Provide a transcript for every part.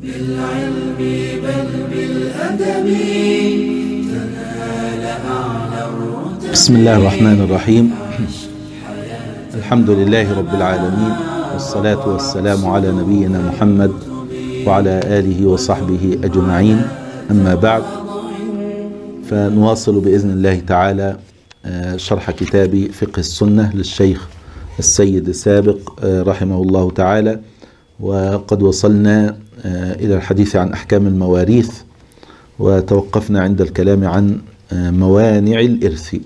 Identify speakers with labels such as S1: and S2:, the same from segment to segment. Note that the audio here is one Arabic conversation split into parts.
S1: بالعلم بل بالأدب تنال أعلى الرتب.
S2: بسم الله الرحمن الرحيم. الحمد لله رب العالمين، والصلاة والسلام على نبينا محمد وعلى آله وصحبه أجمعين. أما بعد، فنواصل بإذن الله تعالى شرح كتاب فقه السنة للشيخ السيد سابق رحمه الله تعالى، وقد وصلنا إلى الحديث عن أحكام المواريث، وتوقفنا عند الكلام عن موانع الإرث.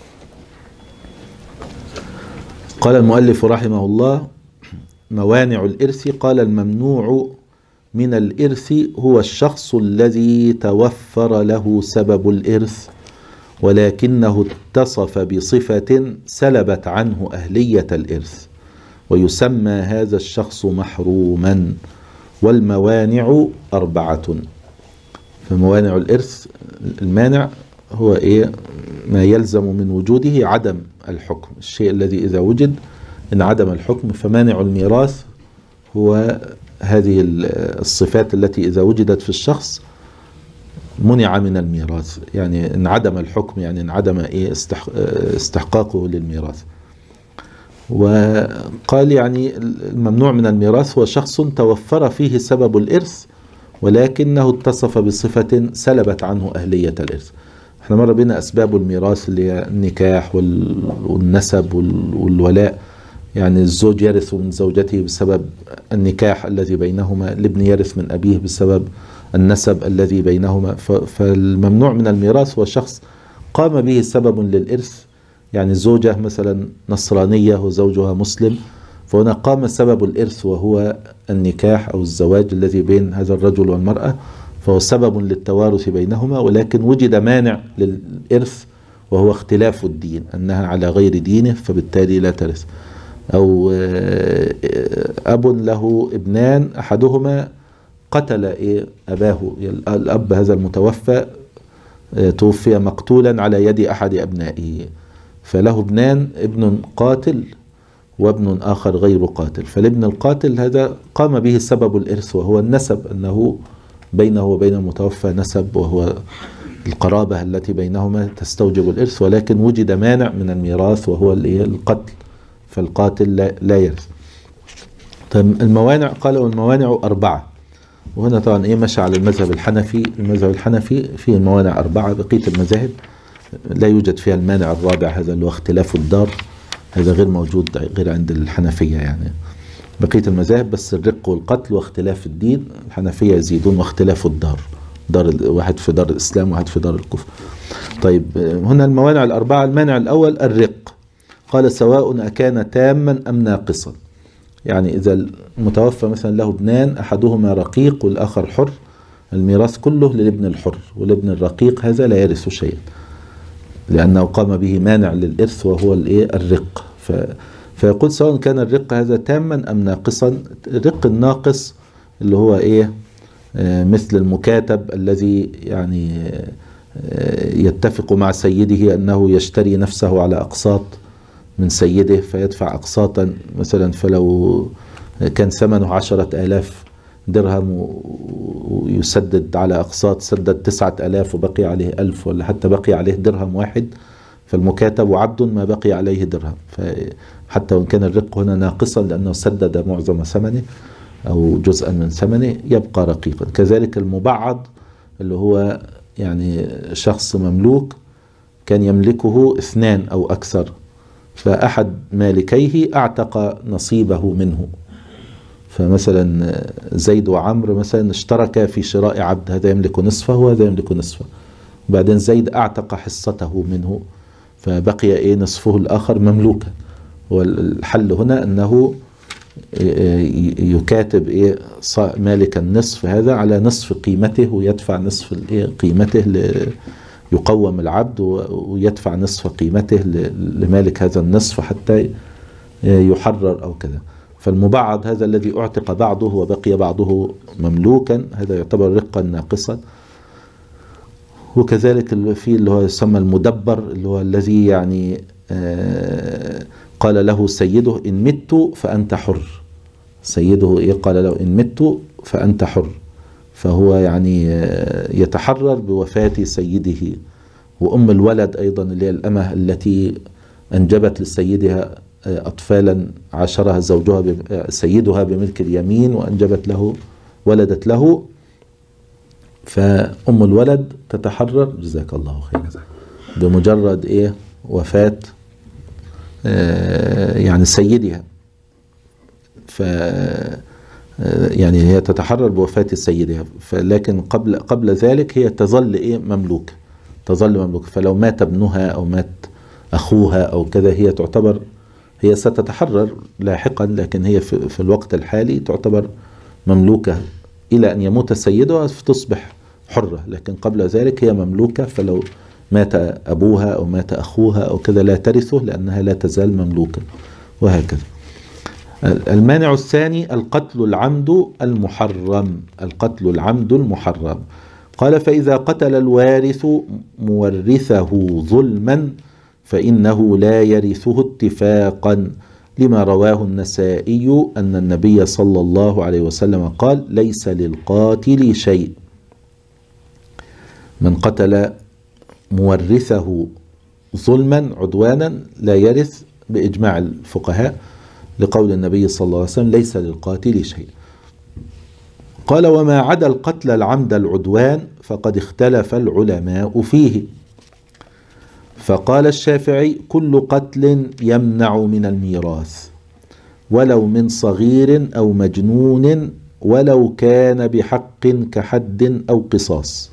S2: قال المؤلف رحمه الله: موانع الإرث. قال: الممنوع من الإرث هو الشخص الذي توفر له سبب الإرث ولكنه اتصف بصفة سلبت عنه أهلية الإرث، ويسمى هذا الشخص محروما. والموانع 4. فموانع الإرث، المانع هو ما يلزم من وجوده عدم الحكم، الشيء الذي إذا وجد انعدم الحكم. فمانع الميراث هو هذه الصفات التي إذا وجدت في الشخص منع من الميراث، يعني انعدم الحكم، يعني انعدم استحقاقه للميراث. وقال يعني الممنوع من الميراث هو شخص توفر فيه سبب الإرث ولكنه اتصف بصفة سلبت عنه أهلية الإرث. احنا مر بنا أسباب الميراث اللي هي النكاح والنسب والولاء، يعني الزوج يرث من زوجته بسبب النكاح الذي بينهما، الابن يرث من أبيه بسبب النسب الذي بينهما. فالممنوع من الميراث هو شخص قام به سبب للإرث، يعني زوجة مثلا نصرانية وزوجها مسلم، فهنا قام سبب الإرث وهو النكاح أو الزواج الذي بين هذا الرجل والمرأة، فهو سبب للتوارث بينهما، ولكن وجد مانع للإرث وهو اختلاف الدين، أنها على غير دينه فبالتالي لا ترث. أو أب له ابنان، أحدهما قتل أباه، الأب هذا المتوفى توفي مقتولا على يد أحد أبنائه، فله ابنان، ابن قاتل وابن آخر غير قاتل. فالابن القاتل هذا قام به سبب الإرث وهو النسب، أنه بينه وبين المتوفى نسب، وهو القرابة التي بينهما تستوجب الإرث، ولكن وجد مانع من الميراث وهو القتل، فالقاتل لا يرث. طيب الموانع، قال: والموانع 4. وهنا طبعا مشى على المذهب الحنفي. المذهب الحنفي فيه الموانع 4، بقية المذاهب لا يوجد فيها المانع الرابع، هذا اللي هو اختلاف الدار، هذا غير موجود غير عند الحنفية. يعني بقية المذاهب بس الرق والقتل واختلاف الدين، الحنفية يزيدون واختلاف الدار، واحد في دار الإسلام واحد في دار الكفر. طيب هنا الموانع 4. المانع الأول الرق. قال: سواء أكان تاما أم ناقصا. يعني إذا المتوفى مثلا له ابنان، أحدهما رقيق والآخر حر، الميراث كله للابن الحر، والابن الرقيق هذا لا يرث شيئا لأنه قام به مانع للإرث وهو الرق. فيقول: سواء كان الرق هذا تاما أم ناقصا. الرق الناقص اللي هو مثل المكاتب الذي يعني يتفق مع سيده أنه يشتري نفسه على أقساط من سيده، فيدفع أقساطا مثلا، فلو كان ثمنه 10,000 درهم ويسدد على أقساط، سدد 9,000 وبقي عليه 1000، ولا حتى بقي عليه درهم واحد، فالمكاتب عبد ما بقي عليه درهم. فحتى وإن كان الرق هنا ناقصا لأنه سدد معظم ثمنه أو جزءا من ثمنه يبقى رقيقا. كذلك المبعض اللي هو يعني شخص مملوك كان يملكه 2 أو أكثر، فأحد مالكيه أعتق نصيبه منه، فمثلا زيد وعمر مثلا اشتركا في شراء عبد، هذا يملك نصفه وهذا يملك نصفه، وبعدين زيد أعتق حصته منه فبقي نصفه الآخر مملوكا. والحل هنا أنه يكاتب مالك النصف هذا على نصف قيمته، ويدفع نصف قيمته يقوم العبد، ويدفع نصف قيمته لمالك هذا النصف حتى يحرر أو كذا. فالمبعض هذا الذي اعتق بعضه وبقي بعضه مملوكا، هذا يعتبر رقا ناقصا. وكذلك في اللي هو يسمى المدبر، اللي هو الذي يعني قال له سيده: إن مت فأنت حر. سيده قال له: إن مت فأنت حر. فهو يعني يتحرر بوفاة سيده. وأم الولد أيضا اللي هي الأمة التي أنجبت لسيدها أطفالا عاشرها سيدها بملك اليمين وأنجبت له ولدت له، فأم الولد تتحرر جزاك الله خير بمجرد وفاة يعني سيدها. ف يعني هي تتحرر بوفاة سيدها، لكن قبل ذلك هي تظل مملوكة، تظل مملوكة. فلو مات ابنها أو مات أخوها أو كذا هي تعتبر، هي ستتحرر لاحقا، لكن هي في الوقت الحالي تعتبر مملوكة إلى أن يموت سيدها فتصبح حرة، لكن قبل ذلك هي مملوكة. فلو مات أبوها أو مات أخوها أو كذا لا ترثه لأنها لا تزال مملوكة، وهكذا. المانع الثاني القتل العمد المحرم. القتل العمد المحرم. قال: فإذا قتل الوارث مورثه ظلما فإنه لا يرثه اتفاقا، لما رواه النسائي أن النبي صلى الله عليه وسلم قال: ليس للقاتل شيء. من قتل مورثه ظلما عدوانا لا يرث بإجماع الفقهاء، لقول النبي صلى الله عليه وسلم: ليس للقاتل شيء. قال: وما عدا القتل العمد العدوان فقد اختلف العلماء فيه. فقال الشافعي: كل قتل يمنع من الميراث ولو من صغير أو مجنون ولو كان بحق كحد أو قصاص.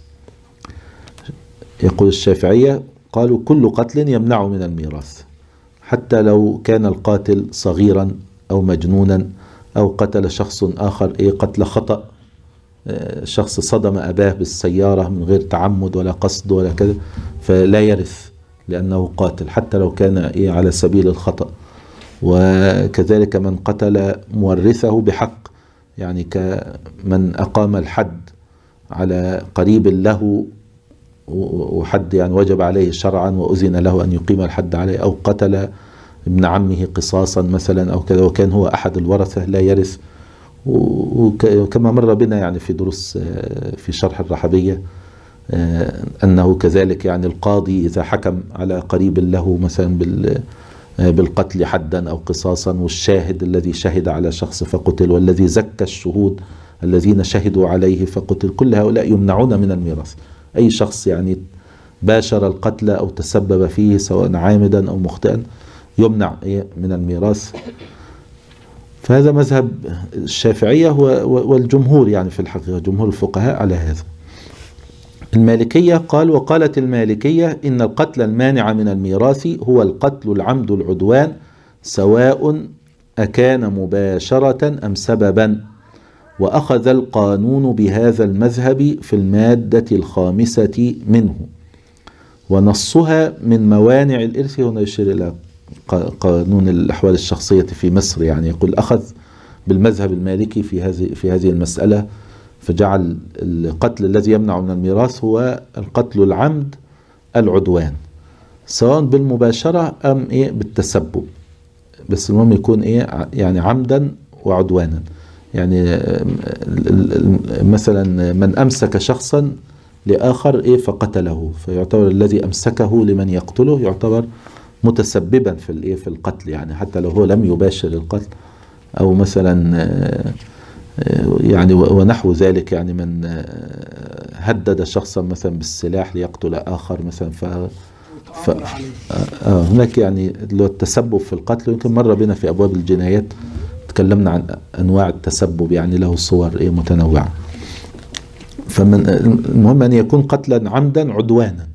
S2: يقول الشافعية قالوا كل قتل يمنع من الميراث، حتى لو كان القاتل صغيرا أو مجنونا أو قتل شخص آخر قتل خطأ، شخص صدم أباه بالسيارة من غير تعمد ولا قصد ولا كذا، فلا يرث لأنه قاتل حتى لو كان على سبيل الخطأ. وكذلك من قتل مورثه بحق، يعني كمن أقام الحد على قريب له وحد يعني وجب عليه شرعا وأذن له أن يقيم الحد عليه، أو قتل ابن عمه قصاصا مثلا أو كذا وكان هو أحد الورثة لا يرث. وكما مر بنا يعني في دروس في شرح الرحبية أنه كذلك يعني القاضي إذا حكم على قريب له مثلا بالقتل حدا أو قصاصا، والشاهد الذي شهد على شخص فقتل، والذي زكى الشهود الذين شهدوا عليه فقتل، كل هؤلاء يمنعون من الميراث. أي شخص يعني باشر القتل أو تسبب فيه سواء عامدا أو مخطئا يمنع من الميراث. فهذا مذهب الشافعية والجمهور يعني في الحقيقة جمهور الفقهاء على هذا. المالكية قال: وقالت المالكية إن القتل المانع من الميراث هو القتل العمد العدوان سواء أكان مباشرة أم سببا. وأخذ القانون بهذا المذهب في المادة 5 منه، ونصها من موانع الإرث. هنا يشير إلى قانون الأحوال الشخصية في مصر، يعني يقول أخذ بالمذهب المالكي في هذه المسألة، فجعل القتل الذي يمنع من الميراث هو القتل العمد العدوان سواء بالمباشرة أم بالتسبب، بس المهم يكون يعني عمدا وعدوانا. يعني مثلا من أمسك شخصا لآخر فقتله، فيعتبر الذي أمسكه لمن يقتله يعتبر متسببا في القتل، يعني حتى لو هو لم يباشر القتل. أو مثلا يعني ونحو ذلك، يعني من هدد شخصا مثلا بالسلاح ليقتل آخر مثلا هناك يعني التسبب في القتل. يمكن مر بنا في أبواب الجنايات تكلمنا عن أنواع التسبب، يعني له صور متنوعة. فمن المهم أن يكون قتلا عمدا عدوانا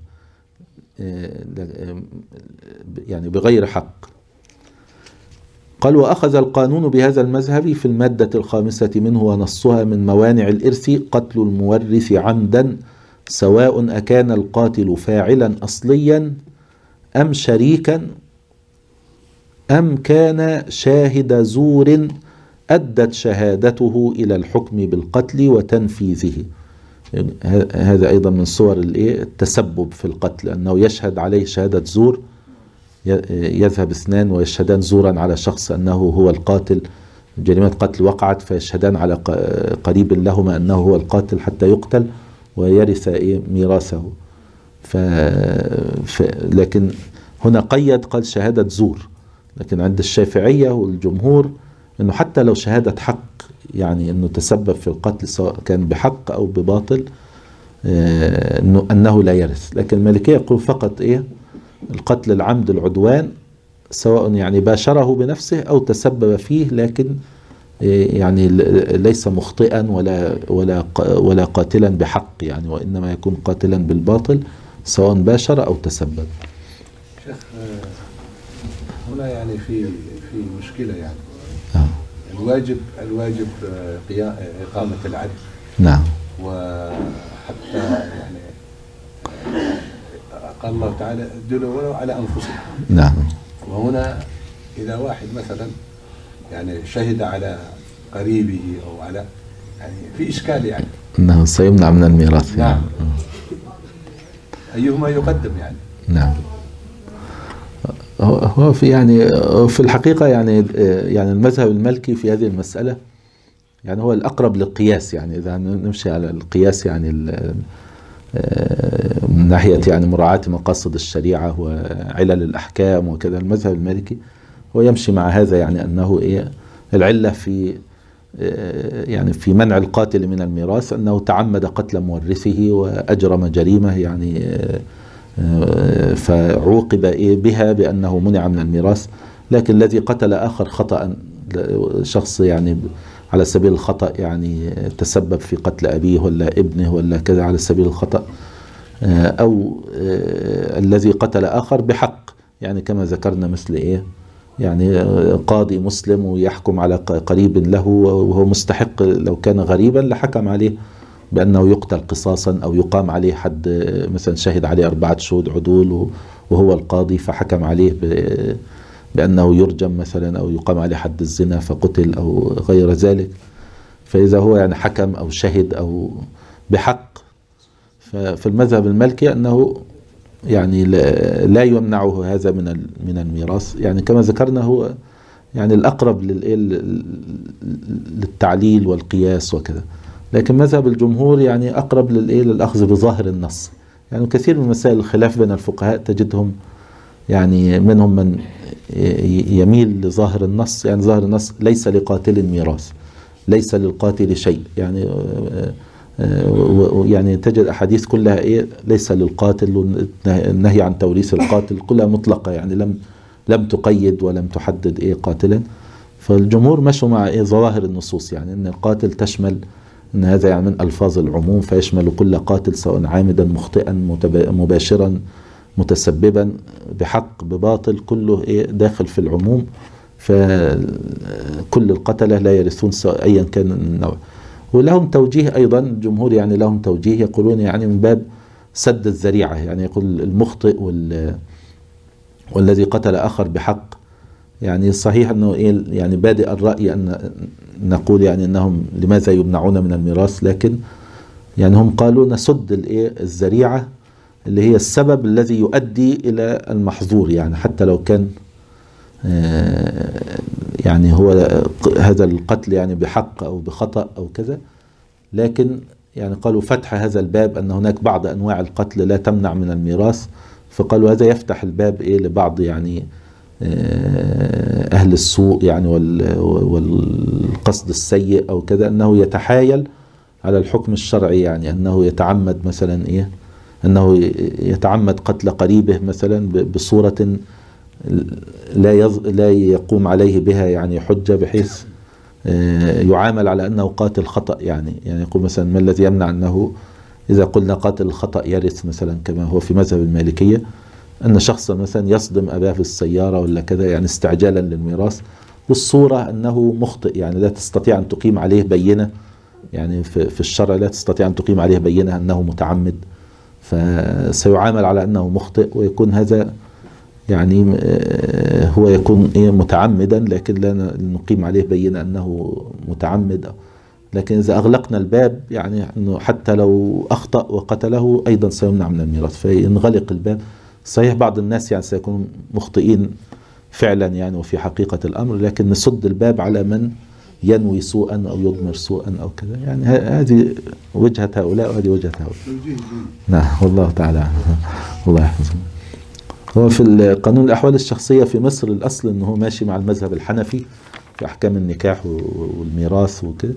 S2: يعني بغير حق. قال: وأخذ القانون بهذا المذهب في المادة 5 منه، ونصها من موانع الإرث قتل المورث عمدا سواء أكان القاتل فاعلا أصليا أم شريكا أم كان شاهد زور أدت شهادته إلى الحكم بالقتل وتنفيذه. هذا أيضا من صور التسبب في القتل، أنه يشهد عليه شهادة زور، يذهب 2 ويشهدان زورا على شخص أنه هو القاتل، جريمة قتل وقعت فيشهدان على قريب لهما أنه هو القاتل حتى يقتل ويرث ميراثه. لكن هنا قيد قال شهادة زور، لكن عند الشافعية والجمهور أنه حتى لو شهادة حق، يعني أنه تسبب في القتل سواء كان بحق أو بباطل، أنه لا يرث. لكن المالكية يقول فقط القتل العمد العدوان، سواء يعني باشره بنفسه أو تسبب فيه، لكن يعني ليس مخطئا ولا قاتلا بحق، يعني وإنما يكون قاتلا بالباطل سواء باشر أو تسبب.
S3: شيخ هنا يعني في مشكلة يعني الواجب إقامة العدل.
S2: نعم.
S3: وحتى يعني قال الله تعالى ادلوا على أنفسهم.
S2: نعم.
S3: وهنا إذا واحد مثلا يعني شهد على قريبه أو على يعني في إشكال يعني
S2: أنه سيمنع من الميراث.
S3: نعم. أيهما يقدم يعني؟
S2: نعم. هو في الحقيقة يعني المذهب المالكي في هذه المسألة يعني هو الأقرب للقياس، يعني إذا نمشي على القياس يعني من ناحية يعني مراعاة مقاصد الشريعة وعلل الأحكام وكذا، المذهب المالكي هو يمشي مع هذا، يعني أنه العلة في منع القاتل من الميراث أنه تعمد قتل مورثه وأجرم جريمة، يعني فعوقب بها بأنه منع من الميراث. لكن الذي قتل آخر خطأ، شخص يعني على سبيل الخطأ يعني تسبب في قتل أبيه ولا ابنه ولا كذا على سبيل الخطأ، أو الذي قتل آخر بحق، يعني كما ذكرنا مثل يعني قاضي مسلم ويحكم على قريب له وهو مستحق، لو كان غريبا لحكم عليه بأنه يقتل قصاصا أو يقام عليه حد، مثلا شهد عليه 4 شهود عدول وهو القاضي فحكم عليه بأنه يرجم مثلا أو يقام عليه حد الزنا فقتل أو غير ذلك. فإذا هو يعني حكم أو شهد أو بحق، ففي المذهب المالكي أنه يعني لا يمنعه هذا من الميراث، يعني كما ذكرنا هو يعني الأقرب للتعليل والقياس وكذا. لكن مذهب الجمهور يعني أقرب للأخذ بظاهر النص، يعني كثير من مسائل الخلاف بين الفقهاء تجدهم يعني منهم من يميل لظاهر النص، يعني ظاهر النص ليس لقاتل ميراث، ليس للقاتل شيء، يعني تجد أحاديث كلها ليس للقاتل، والنهي عن توريث القاتل كلها مطلقة، يعني لم تقيد ولم تحدد قاتلا. فالجمهور مشوا مع ظواهر النصوص، يعني أن القاتل تشمل أن هذا يعني من ألفاظ العموم، فيشمل كل قاتل سواء عامدا مخطئا مباشرا متسببا بحق بباطل، كله داخل في العموم. فكل القتلة لا يرثون سواء أيا كان النوع. ولهم توجيه أيضا الجمهور، يعني لهم توجيه يقولون يعني من باب سد الذريعة، يعني يقول المخطئ والذي قتل آخر بحق، يعني صحيح أنه يعني بادئ الرأي أن نقول يعني أنهم لماذا يمنعون من الميراث، لكن يعني هم قالوا نسد الذريعة اللي هي السبب الذي يؤدي إلى المحظور، يعني حتى لو كان يعني هو هذا القتل يعني بحق أو بخطأ أو كذا، لكن يعني قالوا فتح هذا الباب أن هناك بعض أنواع القتل لا تمنع من الميراث، فقالوا هذا يفتح الباب لبعض يعني أهل السوء يعني والقصد السيء أو كذا، أنه يتحايل على الحكم الشرعي، يعني أنه يتعمد مثلا أنه يتعمد قتل قريبه مثلا بصورة لا يقوم عليه بها يعني حجة، بحيث يعامل على أنه قاتل خطأ، يعني يقول مثلا ما الذي يمنع أنه إذا قلنا قاتل الخطأ يرث مثلا كما هو في مذهب المالكية، أن شخصا مثلا يصدم أباه في السيارة ولا كذا يعني استعجالا للميراث، والصورة أنه مخطئ، يعني لا تستطيع أن تقيم عليه بينة، يعني في الشرع لا تستطيع أن تقيم عليه بينة أنه متعمد، فسيعامل على أنه مخطئ، ويكون هذا يعني هو يكون متعمدا، لكن لا نقيم عليه بينة أنه متعمد. لكن إذا أغلقنا الباب يعني أنه حتى لو أخطأ وقتله أيضا سيمنع من الميراث، فينغلق الباب. صحيح بعض الناس يعني سيكونوا مخطئين فعلا يعني وفي حقيقة الأمر، لكن نسد الباب على من ينوي سوءا أو يضمر سوءا أو كذا. يعني هذه وجهة هؤلاء وهذه وجهة هؤلاء. نعم والله تعالى عنه. الله يحفظه. هو في قانون الأحوال الشخصية في مصر الأصل أنه ماشي مع المذهب الحنفي في أحكام النكاح والميراث وكذا.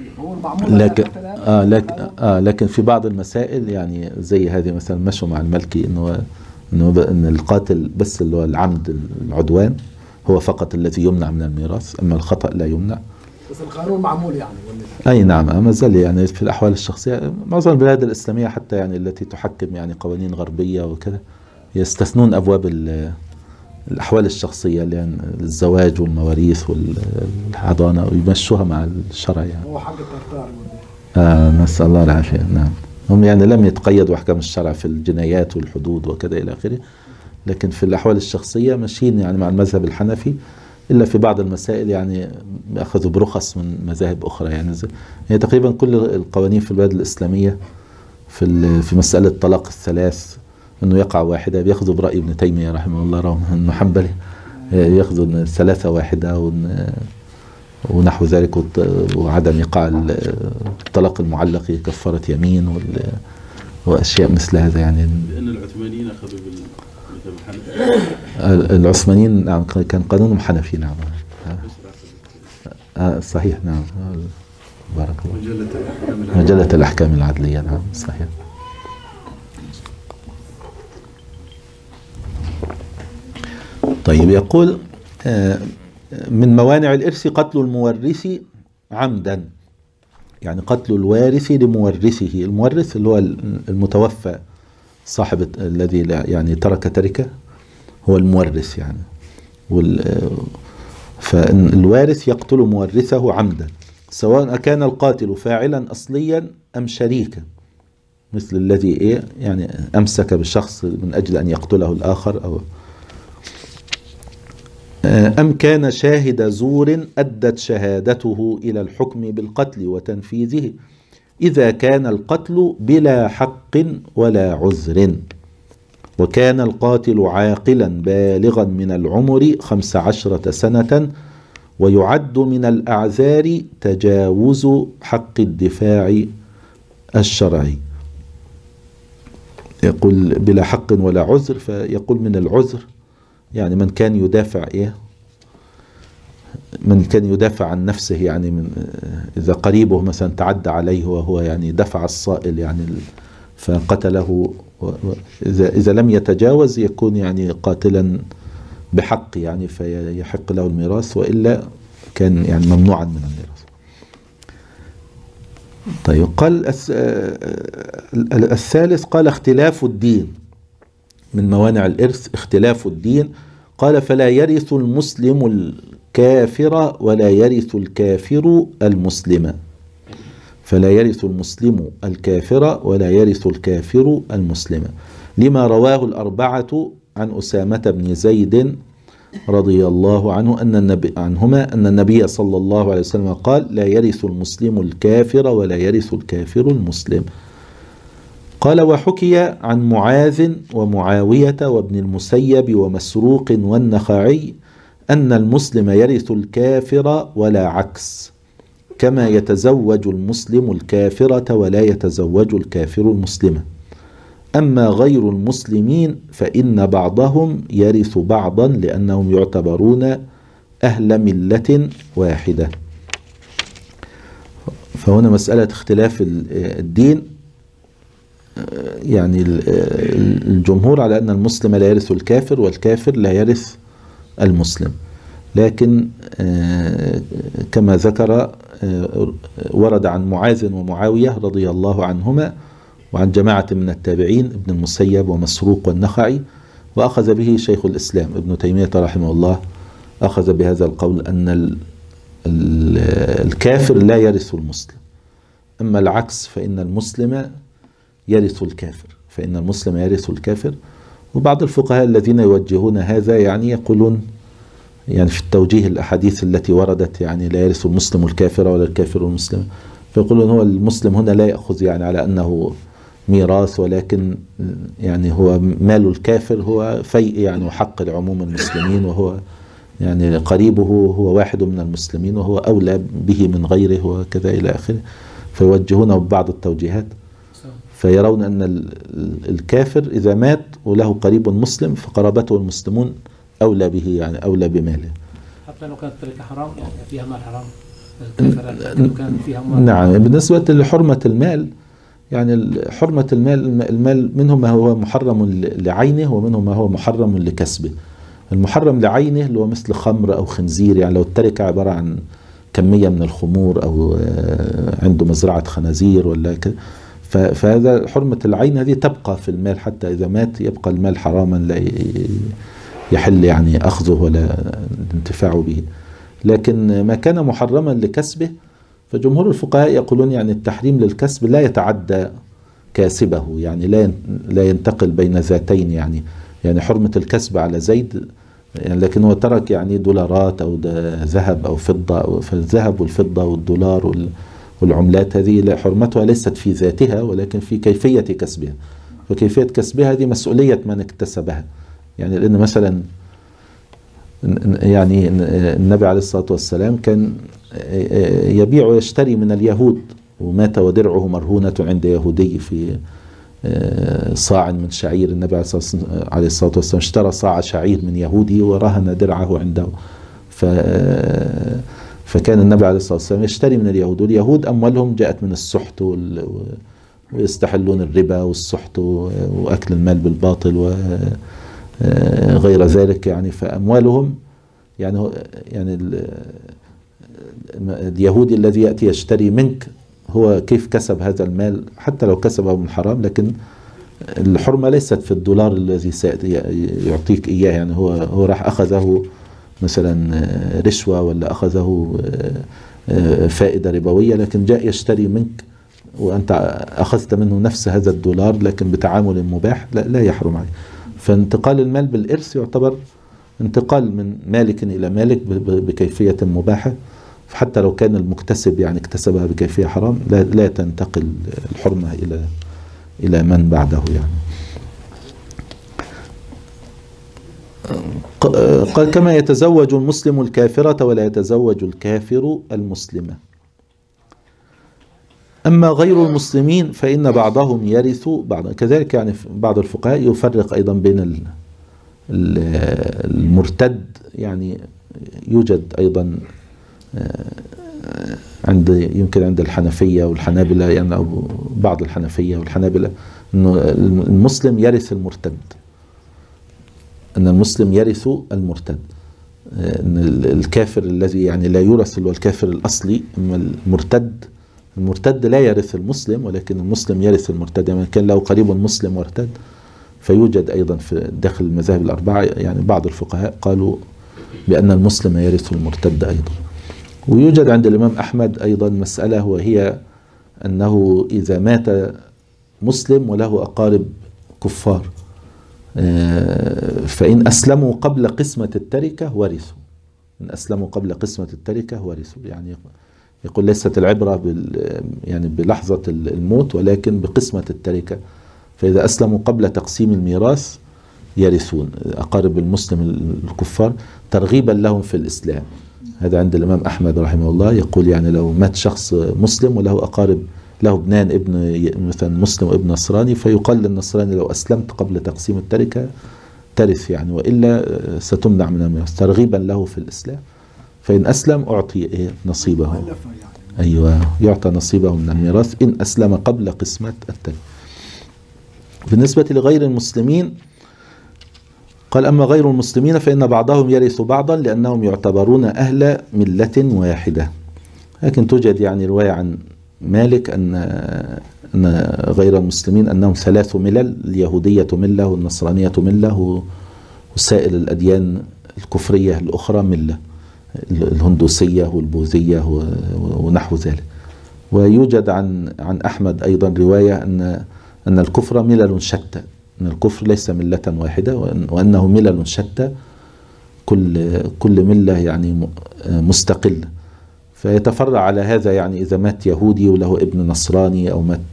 S2: لكن في بعض المسائل يعني زي هذه مثلا مشوا مع المالكي إن القاتل بس اللي هو العمد العدوان هو فقط الذي يمنع من الميراث، أما الخطأ لا يمنع.
S4: بس القانون معمول يعني
S2: أي نعم، ما زال يعني في الأحوال الشخصية معظم البلاد الإسلامية حتى يعني التي تحكم يعني قوانين غربية وكذا يستثنون أبواب الأحوال الشخصية يعني الزواج والمواريث والحضانة ويمشوها مع الشرع يعني.
S4: هو حق الترتار.
S2: نسأل الله العافية. نعم، هم يعني لم يتقيدوا أحكام الشرع في الجنايات والحدود وكذا إلى آخره، لكن في الأحوال الشخصية ماشيين يعني مع المذهب الحنفي، إلا في بعض المسائل يعني أخذوا برخص من مذاهب أخرى يعني تقريبا كل القوانين في البلاد الإسلامية في مسألة طلاق الثلاث أنه يقع واحدة بيأخذوا برأي ابن تيمية رحمه الله رغم أنه حنبلي، يأخذوا ثلاثة واحدة ونحو ذلك، وعدم إيقاع الطلاق المعلق كفارة يمين وأشياء مثل هذا يعني.
S5: لأن العثمانيين أخذوا بالمذهب الحنفي.
S2: العثمانيين نعم كان قانونهم حنفي. نعم صحيح. نعم بارك الله. مجلة الأحكام العدلية. نعم صحيح. طيب يقول من موانع الإرث قتل المورث عمدا، يعني قتل الوارث لمورثه. المورث اللي هو المتوفى صاحب الذي يعني ترك تركة هو المورث يعني. فالوارث يقتل مورثه عمدا سواء كان القاتل فاعلا أصليا أم شريكا، مثل الذي يعني أمسك بالشخص من أجل أن يقتله الآخر أم كان شاهد زور أدت شهادته إلى الحكم بالقتل وتنفيذه إذا كان القتل بلا حق ولا عذر، وكان القاتل عاقلا بالغا من العمر 15 سنة، ويعد من الأعذار تجاوز حق الدفاع الشرعي. يقول بلا حق ولا عذر، فيقول من العذر يعني من كان يدافع عن نفسه، يعني من إذا قريبه مثلا تعدى عليه وهو يعني دفع الصائل يعني فقتله، إذا لم يتجاوز يكون يعني قاتلا بحق يعني فيحق له الميراث، وإلا كان يعني ممنوعا من الميراث. طيب قال الثالث قال اختلاف الدين. من موانع الإرث اختلاف الدين. قال فلا يرث المسلم الكافر ولا يرث الكافر المسلم. فلا يرث المسلم الكافر ولا يرث الكافر المسلم، لما رواه الأربعة عن أسامة بن زيد رضي الله عنه أن النبي صلى الله عليه وسلم قال لا يرث المسلم الكافر ولا يرث الكافر المسلم. قال وحكي عن معاذ ومعاوية وابن المسيب ومسروق والنخعي أن المسلم يرث الكافر ولا عكس، كما يتزوج المسلم الكافرة ولا يتزوج الكافر المسلمة. أما غير المسلمين فإن بعضهم يرث بعضا لأنهم يعتبرون أهل ملة واحدة. فهنا مسألة اختلاف الدين، يعني الجمهور على أن المسلم لا يرث الكافر والكافر لا يرث المسلم، لكن كما ذكر ورد عن معاذ ومعاوية رضي الله عنهما وعن جماعة من التابعين ابن المسيب ومسروق والنخعي، وأخذ به شيخ الإسلام ابن تيمية رحمه الله، أخذ بهذا القول أن الكافر لا يرث المسلم، أما العكس فإن المسلم يرث الكافر، فإن المسلم يرث الكافر. وبعض الفقهاء الذين يوجهون هذا يعني يقولون يعني في التوجيه الأحاديث التي وردت يعني لا يرث المسلم الكافر ولا الكافر المسلم، فيقولون هو المسلم هنا لا يأخذ يعني على أنه ميراث، ولكن يعني هو مال الكافر هو فيء يعني وحق لعموم المسلمين، وهو يعني قريبه هو واحد من المسلمين وهو أولى به من غيره وكذا إلى آخره، فيوجهونه ببعض التوجيهات. فيرون أن الكافر إذا مات وله قريب مسلم فقرابته المسلمون أولى به، يعني أولى بماله.
S6: حتى لو كانت تركة حرام، يعني فيها مال حرام، الكافر لو كان فيها مال.
S2: نعم. بالنسبة لحرمة المال، يعني حرمة المال منه ما هو محرم لعينه ومنه ما هو محرم لكسبه. المحرم لعينه اللي هو مثل خمر أو خنزير، يعني لو التركة عبارة عن كمية من الخمور أو عنده مزرعة خنازير ولا كده، فهذا حرمة العين هذه تبقى في المال حتى إذا مات، يبقى المال حراما لا يحل يعني أخذه ولا الانتفاع به. لكن ما كان محرما لكسبه فجمهور الفقهاء يقولون يعني التحريم للكسب لا يتعدى كاسبه، يعني لا ينتقل بين ذاتين، يعني حرمة الكسب على زيد يعني، لكن هو ترك يعني دولارات أو ذهب أو فضة، فالذهب والفضة والدولار والعملات هذه حرمتها ليست في ذاتها ولكن في كيفية كسبها، وكيفية كسبها هذه مسؤولية من اكتسبها. يعني لأن مثلا يعني النبي عليه الصلاة والسلام كان يبيع ويشتري من اليهود، ومات ودرعه مرهونة عند يهودي في صاع من شعير. النبي عليه الصلاة والسلام اشترى صاع شعير من يهودي ورهن درعه عنده. فكان النبي عليه الصلاة والسلام يشتري من اليهود، واليهود أموالهم جاءت من السحت ويستحلون الربا والسحت وأكل المال بالباطل وغير ذلك، يعني فأموالهم يعني اليهودي الذي يأتي يشتري منك هو كيف كسب هذا المال، حتى لو كسبه من حرام، لكن الحرمة ليست في الدولار الذي يعطيك إياه، يعني هو راح أخذه مثلا رشوة ولا أخذه فائدة ربوية، لكن جاء يشتري منك وأنت أخذت منه نفس هذا الدولار لكن بتعامل مباح، لا يحرم عليه. فانتقال المال بالإرث يعتبر انتقال من مالك إلى مالك بكيفية مباحة، فحتى لو كان المكتسب يعني اكتسبها بكيفية حرام لا تنتقل الحرمة إلى من بعده. يعني قال كما يتزوج المسلم الكافرة ولا يتزوج الكافر المسلمة. أما غير المسلمين فإن بعضهم يرث بعضا. كذلك يعني بعض الفقهاء يفرق أيضا بين المرتد، يعني يوجد أيضا يمكن عند الحنفية والحنابلة، يعني أو بعض الحنفية والحنابلة، أنه المسلم يرث المرتد، أن المسلم يرث المرتد، أن الكافر الذي يعني لا يورث هو الكافر الأصلي، أما المرتد لا يرث المسلم ولكن المسلم يرث المرتد. يعني كان له قريب مسلم وارتد فيوجد أيضا في داخل المذاهب الأربعة، يعني بعض الفقهاء قالوا بأن المسلم يرث المرتد أيضا. ويوجد عند الإمام أحمد أيضا مسألة، وهي أنه إذا مات مسلم وله أقارب كفار فإن أسلموا قبل قسمة التركة ورثوا. إن أسلموا قبل قسمة التركة ورثوا، يعني يقول ليست العبرة يعني بلحظة الموت ولكن بقسمة التركة. فإذا أسلموا قبل تقسيم الميراث يرثون أقارب المسلم الكفار ترغيبا لهم في الإسلام. هذا عند الإمام أحمد رحمه الله، يقول يعني لو مات شخص مسلم وله أقارب، له ابنان، ابن مثلا مسلم وابن نصراني، فيقال للنصراني لو أسلمت قبل تقسيم التركة ترث، يعني وإلا ستمنع من الميراث ترغيبا له في الإسلام. فإن أسلم أعطي نصيبه، أيوة يعطى نصيبه من الميراث إن أسلم قبل قسمة التركة. بالنسبة لغير المسلمين قال أما غير المسلمين فإن بعضهم يرث بعضا لأنهم يعتبرون أهل ملة واحدة. لكن توجد يعني رواية عن مالك أن غير المسلمين أنهم 3 ملل، اليهودية ملة والنصرانية ملة وسائر الأديان الكفرية الأخرى ملة، الهندوسية والبوذية ونحو ذلك. ويوجد عن أحمد أيضا رواية أن الكفر ملل شتى، أن الكفر ليس ملة واحدة وأنه ملل شتى، كل ملة يعني مستقلة. فيتفرع على هذا، يعني إذا مات يهودي وله ابن نصراني، أو مات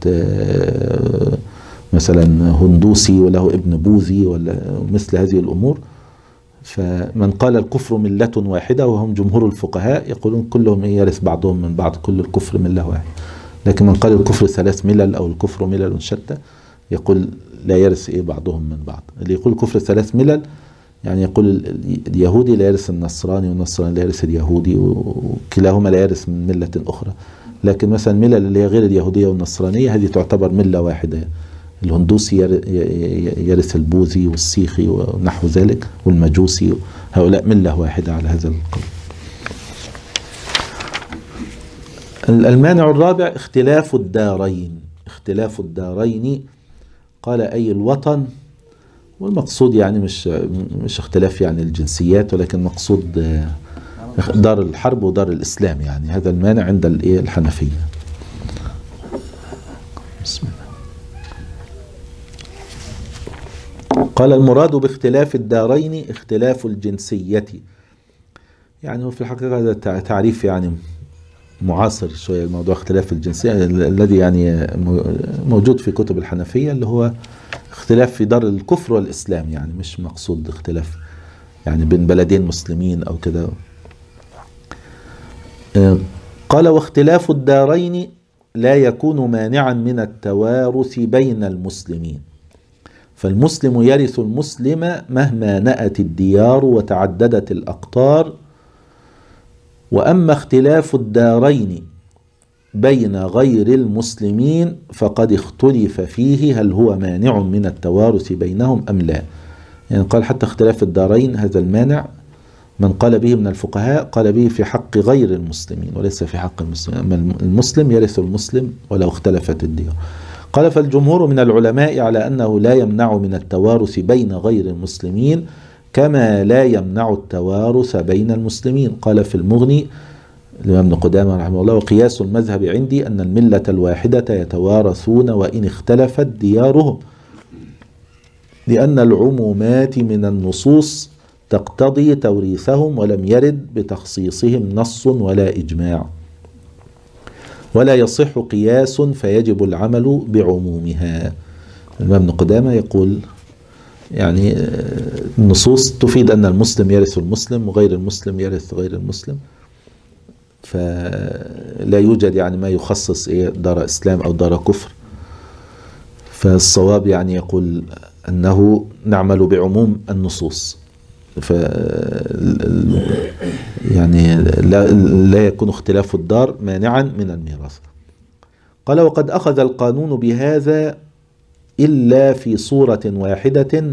S2: مثلا هندوسي وله ابن بوذي ولا مثل هذه الأمور، فمن قال الكفر ملة واحدة وهم جمهور الفقهاء يقولون كلهم يرث بعضهم من بعض، كل الكفر ملة واحدة. لكن من قال الكفر 3 ملل أو الكفر ملل شتى يقول لا يرث بعضهم من بعض. اللي يقول كفر 3 ملل يعني يقول اليهودي لا يرث النصراني والنصراني لا يرث اليهودي وكلاهما لا يرث من ملة أخرى. لكن مثلا ملل اللي هي غير اليهودية والنصرانية هذه تعتبر ملة واحدة. الهندوسي يرث البوذي والسيخي ونحو ذلك والمجوسي، هؤلاء ملة واحدة على هذا القول. المانع الرابع اختلاف الدارين. اختلاف الدارين قال أي الوطن، والمقصود يعني مش اختلاف يعني الجنسيات، ولكن مقصود دار الحرب ودار الإسلام، يعني هذا المانع عند الحنفية. بسم الله. قال المراد باختلاف الدارين اختلاف الجنسية. يعني في الحقيقة هذا تعريف يعني معاصر شوية الموضوع اختلاف الجنسية الذي يعني موجود في كتب الحنفية، اللي هو اختلاف في دار الكفر والإسلام، يعني مش مقصود اختلاف يعني بين بلدين مسلمين أو كده. قال واختلاف الدارين لا يكون مانعا من التوارث بين المسلمين، فالمسلم يرث المسلم مهما نأت الديار وتعددت الأقطار. وأما اختلاف الدارين بين غير المسلمين فقد اختلف فيه هل هو مانع من التوارث بينهم أم لا. يعني قال حتى اختلاف الدارين هذا المانع من قال به من الفقهاء قال به في حق غير المسلمين وليس في حق المسلمين. أما المسلم يرث المسلم ولو اختلفت الديار. قال فالجمهور من العلماء على أنه لا يمنع من التوارث بين غير المسلمين كما لا يمنع التوارث بين المسلمين. قال في المغني الإمام ابن قدامة رحمه الله وقياس المذهب عندي أن الملة الواحدة يتوارثون وإن اختلفت ديارهم، لأن العمومات من النصوص تقتضي توريثهم ولم يرد بتخصيصهم نص ولا إجماع، ولا يصح قياس فيجب العمل بعمومها. الإمام ابن قدامة يقول يعني النصوص تفيد أن المسلم يرث المسلم وغير المسلم يرث غير المسلم، فلا يوجد يعني ما يخصص دار إسلام أو دار كفر. فالصواب يعني يقول أنه نعمل بعموم النصوص، يعني لا يكون اختلاف الدار مانعا من الميراث. قال وقد أخذ القانون بهذا إلا في صورة واحدة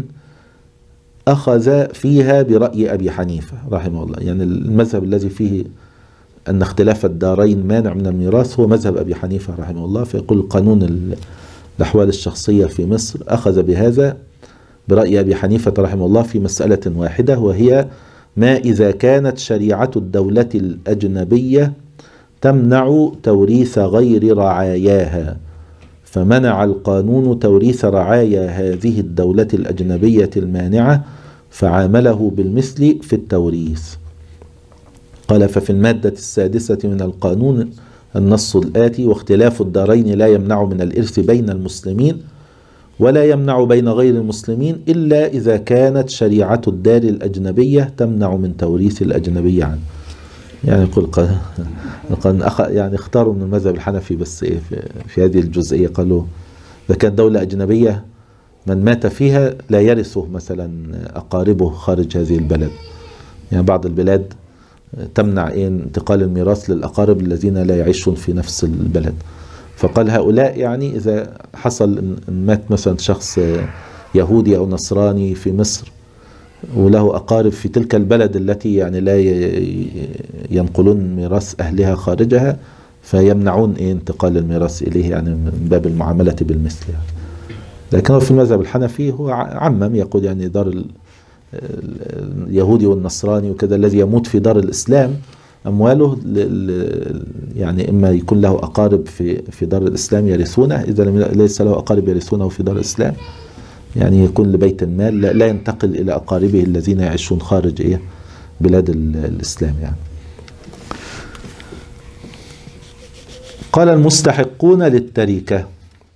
S2: أخذ فيها برأي أبي حنيفة رحمه الله. يعني المذهب الذي فيه أن اختلاف الدارين مانع من الميراث هو مذهب أبي حنيفة رحمه الله. فيقول قانون الأحوال الشخصية في مصر أخذ بهذا برأي أبي حنيفة رحمه الله في مسألة واحدة، وهي ما إذا كانت شريعة الدولة الأجنبية تمنع توريث غير رعاياها، فمنع القانون توريث رعايا هذه الدولة الأجنبية المانعة فعامله بالمثل في التوريث. قال ففي المادة 6 من القانون النص الآتي واختلاف الدارين لا يمنع من الإرث بين المسلمين ولا يمنع بين غير المسلمين إلا إذا كانت شريعة الدار الأجنبية تمنع من توريث الأجنبي عنه. يعني يقول يعني اختاروا من المذهب الحنفي بس في هذه الجزئية قالوا إذا كانت دولة أجنبية من مات فيها لا يرثه مثلا أقاربه خارج هذه البلد. يعني بعض البلاد تمنع انتقال الميراث للأقارب الذين لا يعيشون في نفس البلد. فقال هؤلاء يعني إذا حصل إن مات مثلا شخص يهودي أو نصراني في مصر وله أقارب في تلك البلد التي يعني لا ينقلون ميراث أهلها خارجها فيمنعون انتقال الميراث إليه، يعني من باب المعاملة بالمثل يعني. لكن في المذهب الحنفي هو عمم يقول يعني دار اليهودي والنصراني وكذا الذي يموت في دار الإسلام أمواله يعني إما يكون له أقارب في دار الإسلام يرثونه، إذا ليس له أقارب يرثونه في دار الإسلام يعني يكون لبيت المال لا ينتقل إلى أقاربه الذين يعيشون خارج بلاد الإسلام يعني. قال المستحقون للتركة.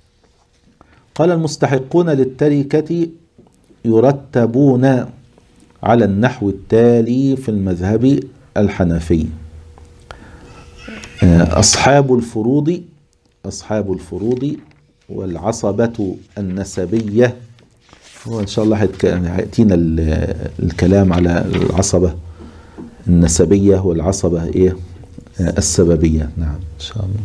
S2: قال المستحقون للتركة يرتبون على النحو التالي في المذهب الحنفي: أصحاب الفروض والعصبة النسبية. هو إن شاء الله هيأتينا الكلام على العصبة النسبية والعصبة إيه السببية. نعم إن شاء الله.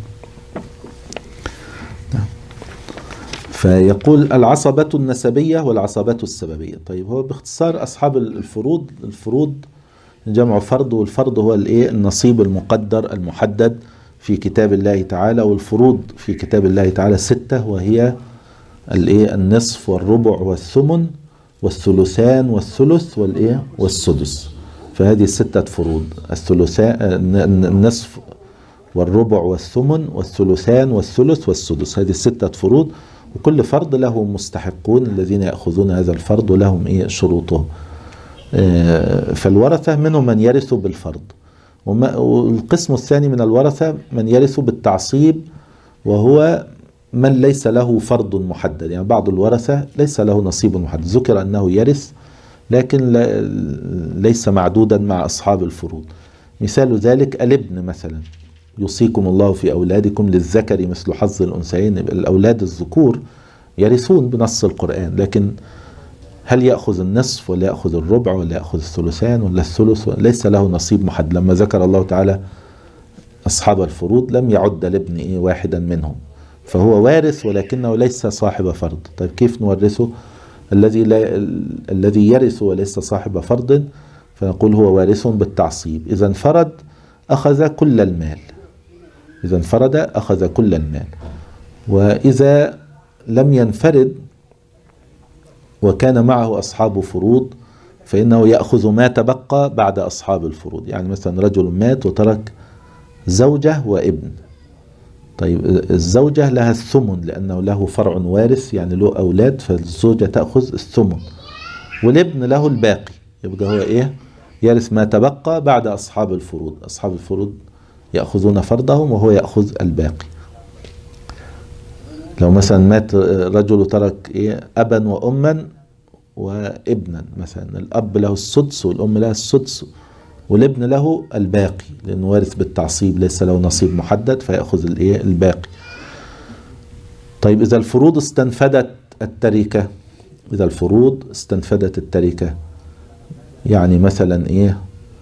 S2: نعم. فيقول العصبة النسبية والعصبة السببية. طيب هو باختصار أصحاب الفروض جمع فرض، والفرض هو الإيه النصيب المقدر المحدد في كتاب الله تعالى، والفروض في كتاب الله تعالى 6، وهي الإيه النصف والربع والثمن والثلثان والثلث والإيه والسدس. فهذه 6 فروض: الثلثان، النصف والربع والثمن والثلثان والثلث والسدس. هذه 6 فروض، وكل فرض له مستحقون الذين يأخذون هذا الفرض ولهم إيه شروطه. فالورثة منهم من يرث بالفرض، والقسم الثاني من الورثة من يرث بالتعصيب، وهو من ليس له فرض محدد. يعني بعض الورثة ليس له نصيب محدد، ذكر أنه يرث لكن ليس معدودا مع أصحاب الفروض. مثال ذلك الابن مثلا: يوصيكم الله في أولادكم للذكر مثل حظ الأنثيين. الأولاد الذكور يرثون بنص القرآن، لكن هل يأخذ النصف ولا يأخذ الربع ولا يأخذ الثلثان ولا الثلث؟ ليس له نصيب محدد. لما ذكر الله تعالى أصحاب الفروض لم يعد الابن إيه واحدا منهم، فهو وارث ولكنه ليس صاحب فرض. طيب كيف نورثه؟ الذي يرث وليس صاحب فرض فنقول هو وارث بالتعصيب. إذا انفرد أخذ كل المال، وإذا لم ينفرد وكان معه أصحاب فروض فإنه يأخذ ما تبقى بعد أصحاب الفروض. يعني مثلا رجل مات وترك زوجة وابن. طيب الزوجة لها الثمن لأنه له فرع وارث، يعني له أولاد، فالزوجة تأخذ الثمن، والابن له الباقي. يبقى هو إيه يرث ما تبقى بعد أصحاب الفروض. أصحاب الفروض يأخذون فرضهم وهو يأخذ الباقي. لو مثلا مات رجل وترك إيه أبا وأما وابنا، مثلا الأب له السدس والأم لها السدس والابن له الباقي، لأنه وارث بالتعصيب ليس له نصيب محدد فيأخذ الإيه الباقي. طيب إذا الفروض استنفدت التركة، يعني مثلا إيه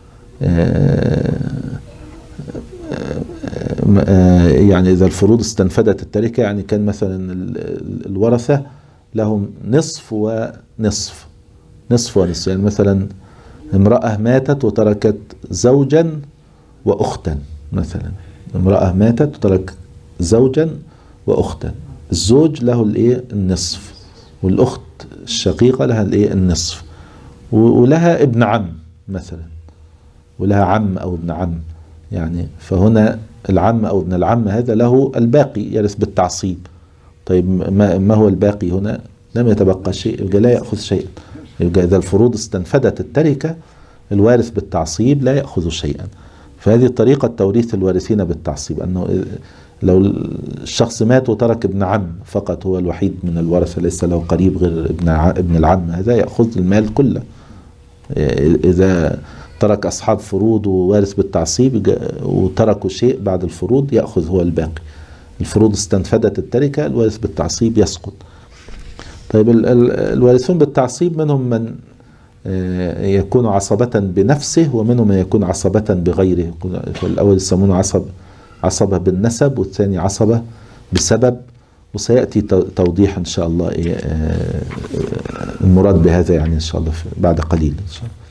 S2: يعني إذا الفروض استنفدت التركة، يعني كان مثلا الورثة لهم نصف ونصف. يعني مثلا امرأة ماتت وتركت زوجا وأختا، مثلا امرأة ماتت وترك زوجا وأختا، الزوج له الإيه النصف، والأخت الشقيقة لها الإيه النصف، ولها ابن عم مثلا، ولها عم أو ابن عم. يعني فهنا العم أو ابن العم هذا له الباقي يرث بالتعصيب. طيب ما هو الباقي هنا؟ لم يتبقى شيء، يبقى لا يأخذ شيئا. يبقى إذا الفروض استنفدت التركة الوارث بالتعصيب لا يأخذ شيئا. فهذه طريقة توريث الوارثين بالتعصيب، أنه لو الشخص مات وترك ابن عم فقط هو الوحيد من الورثة، ليس له قريب غير ابن العم، هذا يأخذ المال كله. إذا ترك أصحاب فروض ووارث بالتعصيب وتركوا شيء بعد الفروض يأخذ هو الباقي. الفروض استنفدت التركة، الوارث بالتعصيب يسقط. طيب الوارثون بالتعصيب منهم من يكون عصبة بنفسه، ومنهم من يكون عصبة بغيره. فالأول يسمونه عصبة بالنسب، والثاني عصبة بسبب، وسيأتي توضيح إن شاء الله المراد بهذا يعني إن شاء الله بعد قليل إن شاء الله.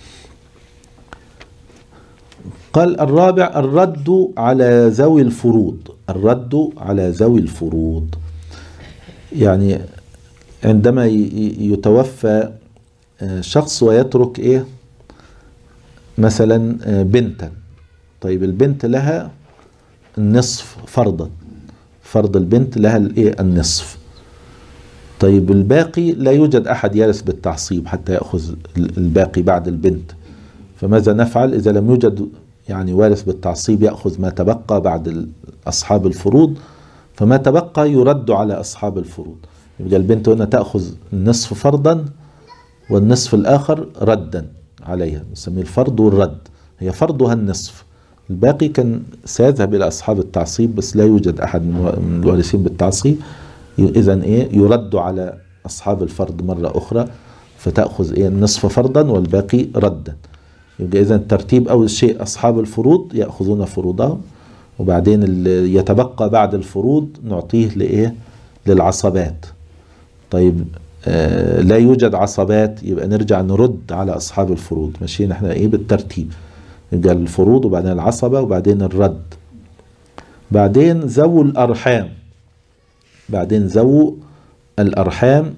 S2: قال الرابع الرد على ذوي الفروض. يعني عندما يتوفى شخص ويترك ايه مثلا بنتا، طيب البنت لها النصف فرضا، فرض البنت لها الايه النصف. طيب الباقي لا يوجد احد يرث بالتعصيب حتى يأخذ الباقي بعد البنت، فماذا نفعل إذا لم يوجد يعني وارث بالتعصيب يأخذ ما تبقى بعد أصحاب الفروض؟ فما تبقى يرد على أصحاب الفروض. يبقى البنت هنا تأخذ النصف فرضا والنصف الآخر ردا، عليها، نسميه الفرض والرد. هي فرضها النصف، الباقي كان سيذهب إلى أصحاب التعصيب، بس لا يوجد أحد من الوارثين بالتعصيب، إذن يرد على أصحاب الفرض مرة أخرى، فتأخذ النصف فرضا والباقي ردا. يبقى إذن ترتيب أول شيء أصحاب الفروض يأخذون فروضهم، وبعدين اللي يتبقى بعد الفروض نعطيه للعصبات. طيب لا يوجد عصبات، يبقى نرجع نرد على أصحاب الفروض. ماشيين احنا بالترتيب، يبقى الفروض وبعدين العصبة وبعدين الرد، بعدين ذو الأرحام، بعدين ذو الأرحام.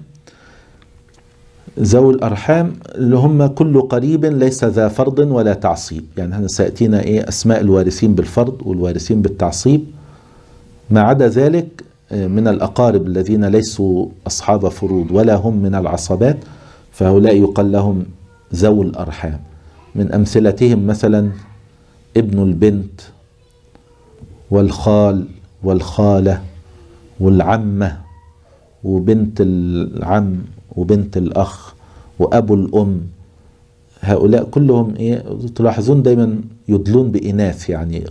S2: ذو الأرحام اللي هم كل قريب ليس ذا فرض ولا تعصيب. يعني احنا سيأتينا أسماء الوارثين بالفرض والوارثين بالتعصيب، ما عدا ذلك من الأقارب الذين ليسوا أصحاب فروض ولا هم من العصبات، فهؤلاء يقال لهم ذو الأرحام. من أمثلتهم مثلا ابن البنت والخال والخالة والعمة وبنت العم وبنت الأخ وأبو الأم. هؤلاء كلهم تلاحظون دايما يدلون بإناث، يعني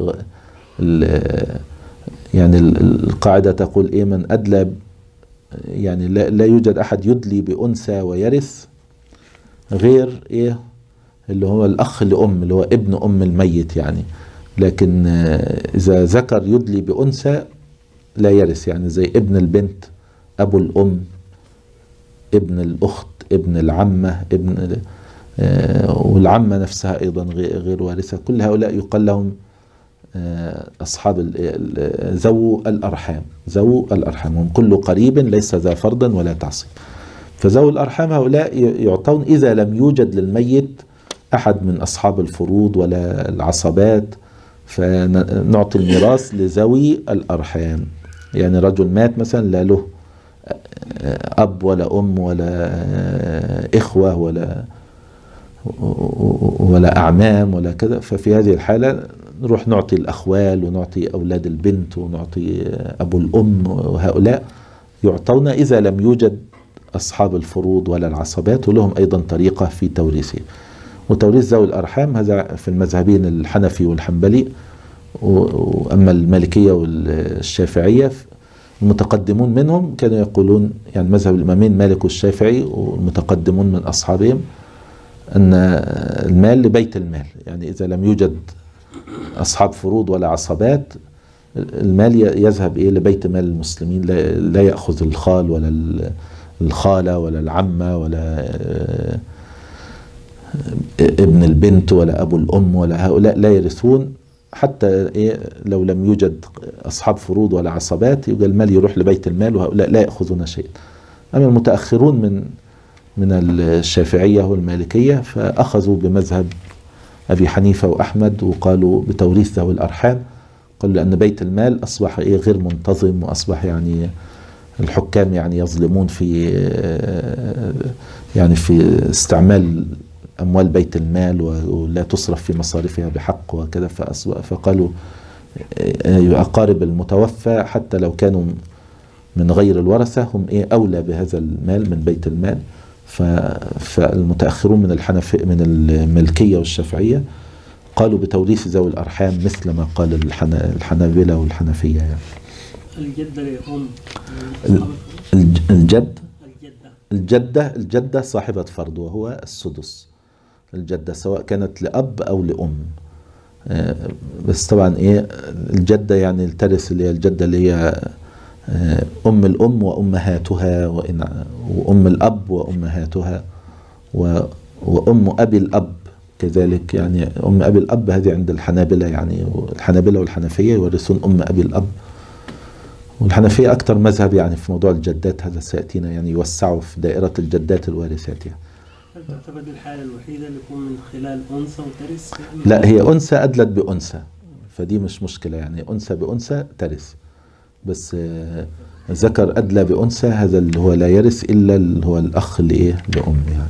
S2: القاعدة تقول من أدلى، يعني لا يوجد أحد يدلي بأنثى ويرث غير اللي هو الأخ لأم، اللي هو ابن أم الميت يعني. لكن إذا ذكر يدلي بأنثى لا يرث، يعني زي ابن البنت، أبو الأم، ابن الأخت، ابن العمة، والعمة نفسها أيضا غير وارثة. كل هؤلاء يقال لهم أصحاب ذو الأرحام. ذو الأرحام هم كل قريب ليس ذا فرض ولا تعصيب. فذو الأرحام هؤلاء يعطون إذا لم يوجد للميت أحد من أصحاب الفروض ولا العصبات، فنعطي الميراث لذوي الأرحام. يعني رجل مات مثلا لا له أب ولا أم ولا إخوة ولا أعمام ولا كذا، ففي هذه الحالة نروح نعطي الأخوال ونعطي أولاد البنت ونعطي أبو الأم، وهؤلاء يعطون إذا لم يوجد أصحاب الفروض ولا العصبات، ولهم أيضا طريقة في توريثه. وتوريث ذوي الأرحام هذا في المذهبين الحنفي والحنبلي، وأما المالكية والشافعية المتقدمون منهم كانوا يقولون، يعني مذهب الإمامين مالك والشافعي والمتقدمون من أصحابهم، أن المال لبيت المال. يعني إذا لم يوجد أصحاب فروض ولا عصبات، المال يذهب لبيت مال المسلمين، لا يأخذ الخال ولا الخالة ولا العمة ولا ابن البنت ولا أبو الأم، ولا هؤلاء لا يرثون. حتى لو لم يوجد أصحاب فروض ولا عصبات، يبقى المال يروح لبيت المال، وهؤلاء لا يأخذون شيء. أما المتأخرون من الشافعية والمالكية فأخذوا بمذهب أبي حنيفة وأحمد، وقالوا بتوريث ذوي الأرحام. قالوا لأن بيت المال أصبح غير منتظم، وأصبح يعني الحكام يعني يظلمون في استعمال أموال بيت المال، ولا تصرف في مصاريفها بحق وكذا. فقالوا أقارب المتوفى حتى لو كانوا من غير الورثة هم أولى بهذا المال من بيت المال. فالمتأخرون من الملكية والشافعية قالوا بتوريث ذوي الأرحام مثل ما قال الحنابلة والحنفية. يعني
S6: الجدة لأم
S2: الجدة صاحبة فرض، وهو السدس. الجدة سواء كانت لأب أو لأم، بس طبعا الجدة يعني الترث اللي هي الجدة اللي هي أم الأم وأمهاتها، وأم الأب وأمهاتها، وأم أبي الأب كذلك. يعني أم أبي الأب هذه عند الحنابلة، يعني الحنابلة والحنفية يورثون أم أبي الأب، والحنفية أكثر مذهب يعني في موضوع الجدات. هذا سيأتينا يعني يوسعوا في دائرة الجدات الوارثات. يعني
S6: هل تعتبر الحالة الوحيدة اللي يكون من خلال أنثى وترث؟
S2: لا، هي أنثى أدلت بأنثى، فدي مش مشكلة. يعني أنثى بأنثى ترث، بس ذكر أدلى بأنثى هذا اللي هو لا يرث إلا اللي هو الأخ اللي لأم. يعني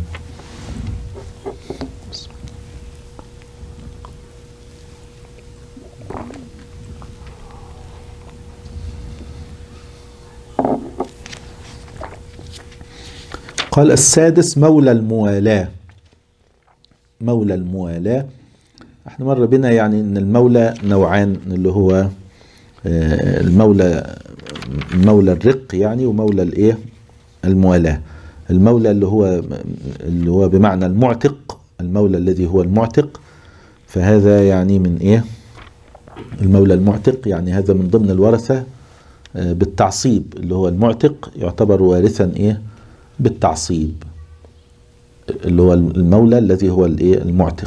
S2: قال السادس مولى الموالاة. مولى الموالاة. احنا مر بنا يعني ان المولى نوعان، اللي هو المولى مولى الرق يعني، ومولى الايه الموالاة. المولى اللي هو بمعنى المعتق، المولى الذي هو المعتق، فهذا يعني من ايه المولى المعتق، يعني هذا من ضمن الورثة بالتعصيب، اللي هو المعتق يعتبر وارثا ايه بالتعصيب، اللي هو المولى الذي هو الايه المعتق.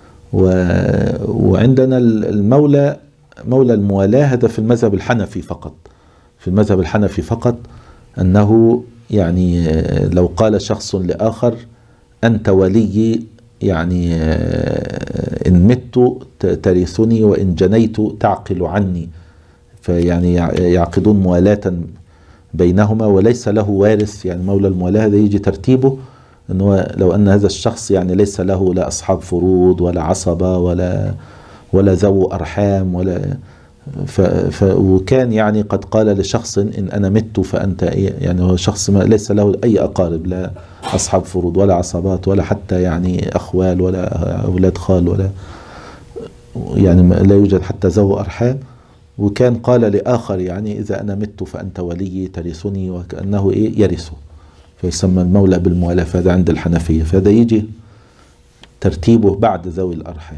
S2: وعندنا المولى مولى الموالاة، هذا في المذهب الحنفي فقط. في المذهب الحنفي فقط أنه يعني لو قال شخص لآخر أنت ولي، يعني إن مت ترثني وإن جنيت تعقل عني، فيعني يعقدون موالاة بينهما وليس له وارث. يعني مولى الموالاة هذا يجي ترتيبه أنه لو أن هذا الشخص يعني ليس له لا أصحاب فروض ولا عصبة ولا ذو أرحام ولا وكان يعني قد قال لشخص إن أنا مت فأنت إيه، يعني هو شخص ما ليس له أي أقارب، لا أصحاب فروض ولا عصبات ولا حتى يعني أخوال ولا أولاد خال ولا يعني لا يوجد حتى ذو أرحام. وكان قال لآخر يعني إذا أنا مت فأنت ولي ترثني، وكأنه إيه يرثه، فيسمى المولى بالموالاة. فهذا عند الحنفية، فهذا يجي ترتيبه بعد ذوي الأرحام.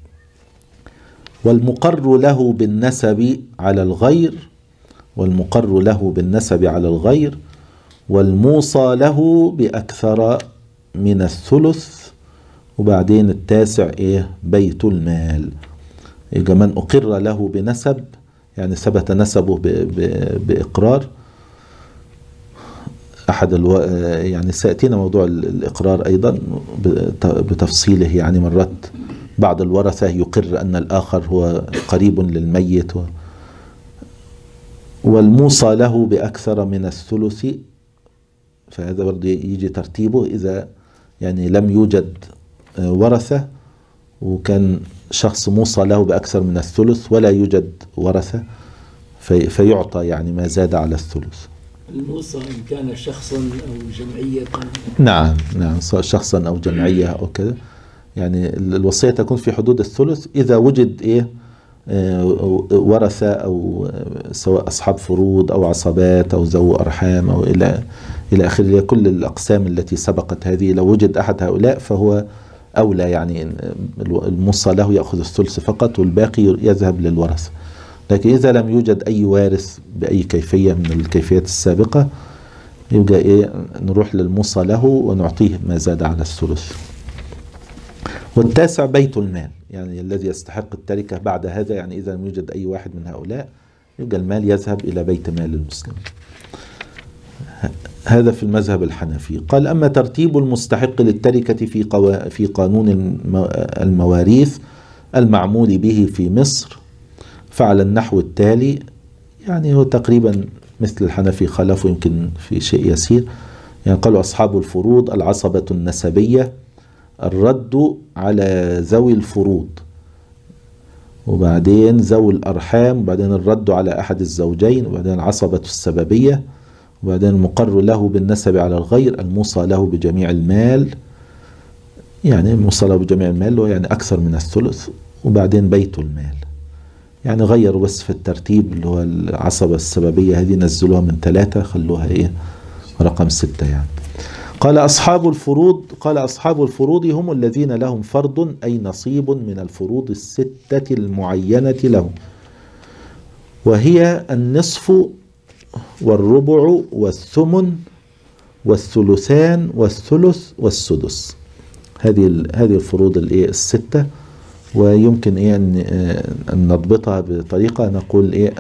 S2: والمقر له بالنسب على الغير، والمقر له بالنسب على الغير، والموصى له بأكثر من الثلث. وبعدين التاسع إيه بيت المال. يبقى من أقر له بنسب يعني ثبت نسبه بإقرار أحد يعني سيأتينا موضوع الإقرار أيضا بتفصيله، يعني مرات بعض الورثة يقر أن الآخر هو قريب للميت والموصى له بأكثر من الثلث، فهذا برضه يجي ترتيبه إذا يعني لم يوجد ورثة وكان شخص موصى له بأكثر من الثلث ولا يوجد ورثة فيعطى يعني ما زاد على الثلث.
S7: الموصى إن كان شخصا أو جمعية.
S2: نعم شخصا أو جمعية أو كذا، يعني الوصية تكون في حدود الثلث إذا وجد إيه ورثة أو سواء أصحاب فروض أو عصبات أو ذو أرحام أو إلى آخره. كل الأقسام التي سبقت هذه لو وجد أحد هؤلاء فهو أولى، يعني الموصى له يأخذ الثلث فقط والباقي يذهب للورثة. لكن إذا لم يوجد أي وارث بأي كيفية من الكيفيات السابقة يبقى إيه نروح للموصى له ونعطيه ما زاد على الثلث. والتاسع بيت المال، يعني الذي يستحق التركة بعد هذا، يعني إذا لم يوجد أي واحد من هؤلاء يبقى المال يذهب إلى بيت مال المسلم. هذا في المذهب الحنفي. قال أما ترتيب المستحق للتركة في قانون المواريث المعمول به في مصر فعلى النحو التالي، يعني هو تقريبا مثل الحنفي خلفه يمكن في شيء يسير. يعني قالوا أصحاب الفروض العصبة النسبية الرد على ذوي الفروض، وبعدين ذوي الأرحام، وبعدين الرد على أحد الزوجين، وبعدين العصبة السببية، وبعدين المقر له بالنسب على الغير، الموصى له بجميع المال، يعني الموصى له بجميع المال هو يعني أكثر من الثلث، وبعدين بيت المال. يعني غيروا بس في الترتيب، اللي هو العصبة السببية هذه نزلوها من 3 خلوها إيه رقم 6 يعني. قال أصحاب الفروض هم الذين لهم فرض أي نصيب من الفروض الستة المعينة لهم، وهي النصف والربع والثمن والثلثان والثلث والسدس. هذه الفروض الستة. ويمكن أن نضبطها بطريقة نقول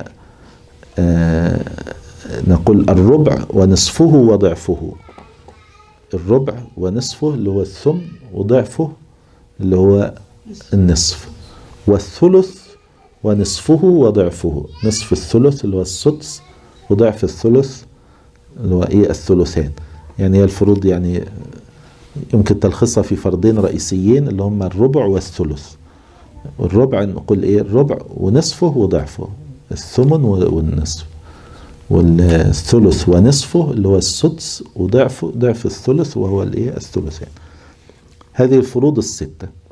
S2: نقول الربع ونصفه وضعفه. الربع ونصفه اللي هو الثمن، وضعفه اللي هو النصف، والثلث ونصفه وضعفه. نصف الثلث اللي هو السدس، وضعف الثلث اللي هو الثلثان. يعني هي الفروض يعني يمكن تلخصها في فرضين رئيسيين اللي هم الربع والثلث. الربع نقول الربع ونصفه وضعفه، الثمن والنصف، والثلث ونصفه اللي هو السدس، وضعف الثلث وهو الثلثان. هذه الفروض الستة.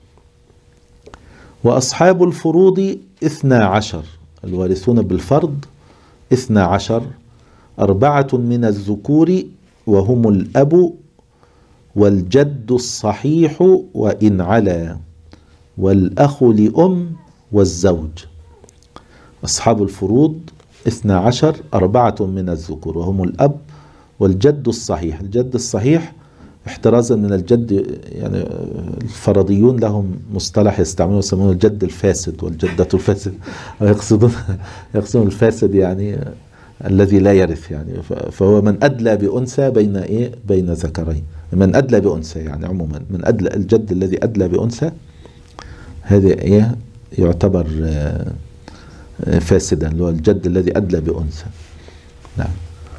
S2: وأصحاب الفروض 12 الوارثون بالفرض 12 4 من الذكور وهم الأب والجد الصحيح وإن علا والأخ لأم والزوج. أصحاب الفروض 12 4 من الذكور وهم الأب والجد الصحيح. الجد الصحيح احترازا من الجد، يعني الفرضيون لهم مصطلح يستعملون يسمونه الجد الفاسد والجدة الفاسد، يقصدون الفاسد يعني الذي لا يرث، يعني فهو من أدلى بأنثى بين ذكرين، من أدلى بأنثى يعني عموما من أدلى، الجد الذي أدلى بأنثى هذا يعتبر فاسدا، اللي هو الجد الذي أدلى بأنثى. نعم.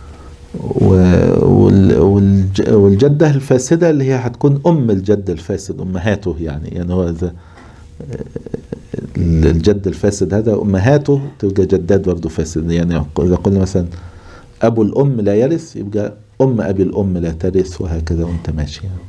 S2: والجدة الفاسدة اللي هي هتكون أم الجد الفاسد، أمهاته يعني هو هذا الجد الفاسد هذا أمهاته تبقى جدات برضه فاسد. يعني إذا قلنا مثلا أبو الأم لا يرث يبقى أم أبي الأم لا ترث، وهكذا وأنت ماشي يعني.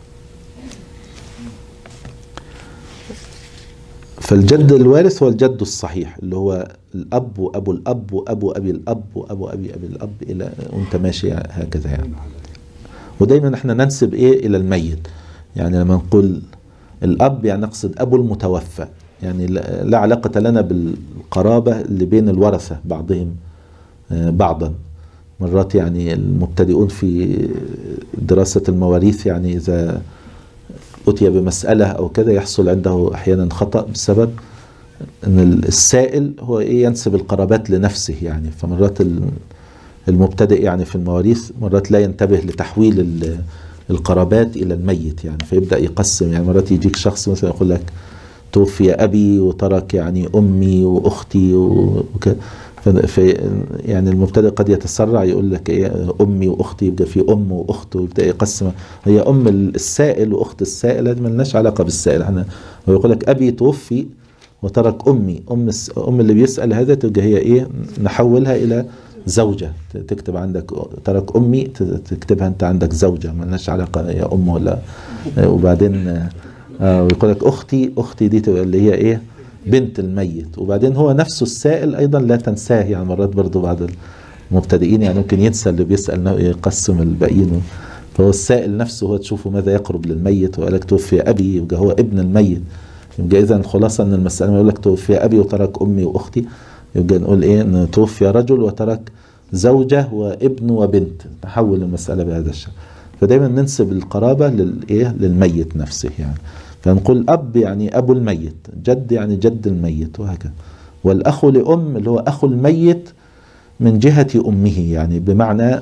S2: فالجد الوارث هو الجد الصحيح اللي هو الأب وأبو الأب وأبو أبي الأب وأبو أبي أبي الأب إلى وأنت ماشي هكذا يعني. ودايما احنا ننسب إلى الميت، يعني لما نقول الأب يعني نقصد أبو المتوفى، يعني لا علاقة لنا بالقرابة اللي بين الورثة بعضهم بعضا. مرات يعني المبتدئون في دراسة المواريث يعني إذا أتي بمسألة أو كذا يحصل عنده أحيانا خطأ بسبب أن السائل هو ينسب القرابات لنفسه، يعني فمرات المبتدئ يعني في المواريث مرات لا ينتبه لتحويل القرابات إلى الميت، يعني فيبدأ يقسم. يعني مرات يجيك شخص مثلا يقول لك توفي أبي وترك يعني أمي وأختي وكذا، يعني المبتدئ قد يتسرع يقول لك أمي وأختي، يبقى في أم وأخت ويبدأ يقسم. هي أم السائل وأخت السائل هذه ملناش علاقة بالسائل. احنا ويقول لك أبي توفي وترك أمي، أم اللي بيسأل هذا تبقى هي نحولها إلى زوجة، تكتب عندك ترك أمي تكتبها أنت عندك زوجة، ملناش علاقة يا أم ولا. وبعدين ويقول لك أختي دي اللي هي بنت الميت. وبعدين هو نفسه السائل أيضا لا تنساه، يعني مرات برضو بعض المبتدئين يعني ممكن ينسى اللي بيسأل يقسم الباقيين. فهو السائل نفسه هو تشوفه ماذا يقرب للميت، وقال لك توفي أبي يبقى هو ابن الميت. يبقى إذا الخلاصة أن المسألة ما يقول لك توفي أبي وترك أمي وأختي، يبقى نقول أن توفي رجل وترك زوجة وابن وبنت، نحول المسألة بهذا الشكل. فدايما ننسب القرابة للميت نفسه يعني. فنقول أب يعني أبو الميت، جد يعني جد الميت، وهكذا. والأخ لأم اللي هو أخو الميت من جهة أمه، يعني بمعنى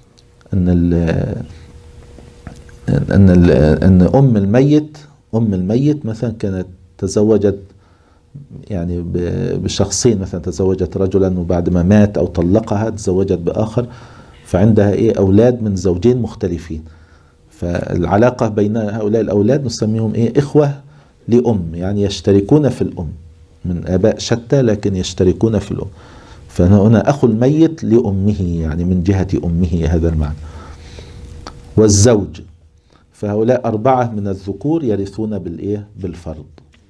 S2: أن أم الميت مثلا كانت تزوجت يعني بشخصين، مثلا تزوجت رجلا وبعد ما مات أو طلقها تزوجت بآخر، فعندها أولاد من زوجين مختلفين. فالعلاقة بين هؤلاء الأولاد نسميهم إخوة لأم، يعني يشتركون في الأم من آباء شتى لكن يشتركون في الأم. فهنا أخو الميت لأمه يعني من جهة أمه، هذا المعنى. والزوج فهؤلاء 4 من الذكور يرثون بالفرض.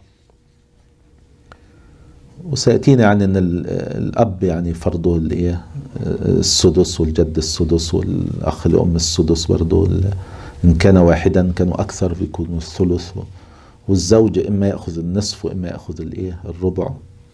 S2: وسيأتينا يعني أن الأب يعني فرضه السدس، والجد السدس، والأخ لأم السدس برضه، إن كان واحدا كانوا أكثر بيكونوا الثلث. والزوج إما يأخذ النصف وإما يأخذ الربع.